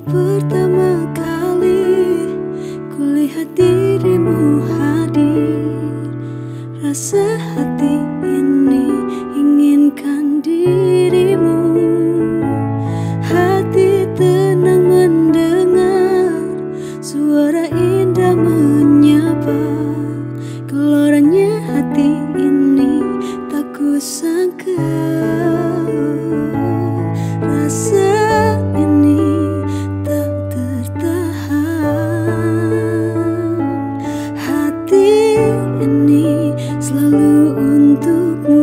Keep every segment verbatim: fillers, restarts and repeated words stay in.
pertama kali kulihat dirimu hadir, rasa hati ini inginkan dirimu. Hati tenang mendengar suara indah menyapa. Geloranya hati ini tak kusangka. Rasa ini tak tertahan. Hati ini selalu untukmu.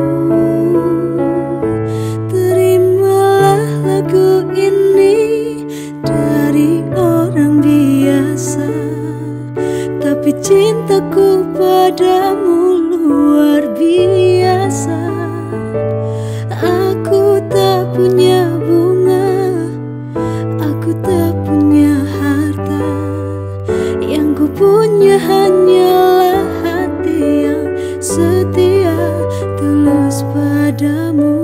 Terimalah lagu ini dari orang biasa, tapi cintaku padamu luar biasa. Aku tak punya bunga, aku tak punya harta. Yang ku punya hanyalah hati yang setia, tulus padamu.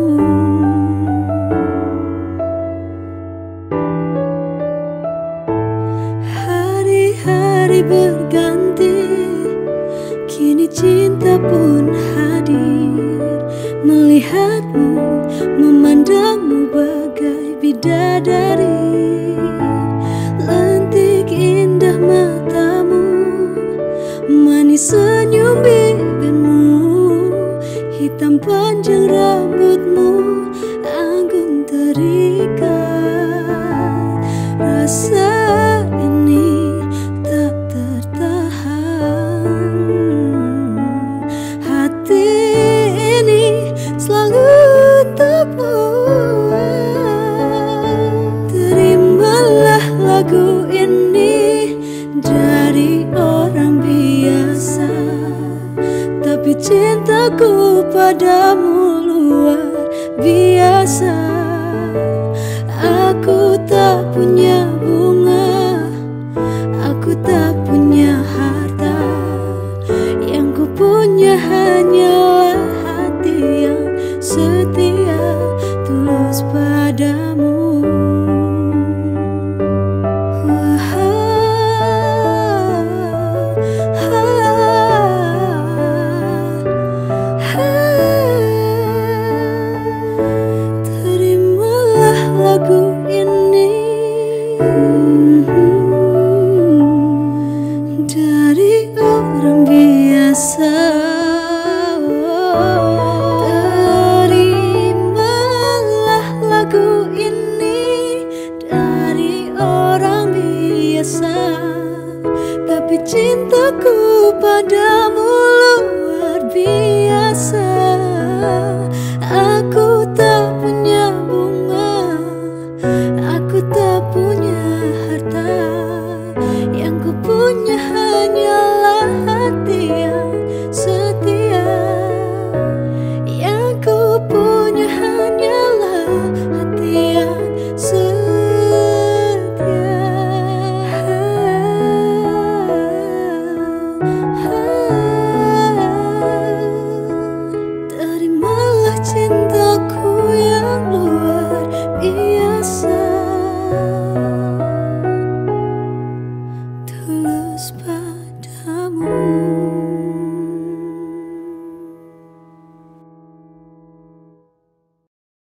Hari-hari berganti, kini cinta pun hadir. Melihatmu, memandangmu bagai bidadari. Lentik indah matamu, manis senyum bibirmu, hitam panjang rambutmu, anggun terikat. Rasa ini tak tertahan. Hati ini selalu terbuat. Terimalah lagu ini dari orang biasa, tapi cintaku padamu luar biasa. Aku tak punya bunga, aku tak punya harta. Yang ku punya hanyalah hati yang setia, tulus padamu. Terimalah lagu ini dari orang biasa. Terimalah lagu ini dari orang biasa, tapi cintaku padamu luar biasa. Aku tak punya bunga, aku tak punya harta. Yang ku punya hanyalah hati yang setia. Yang ku punya hanyalah hati yang setia. Terimalah cintaku yang luar biasa, tulus padamu.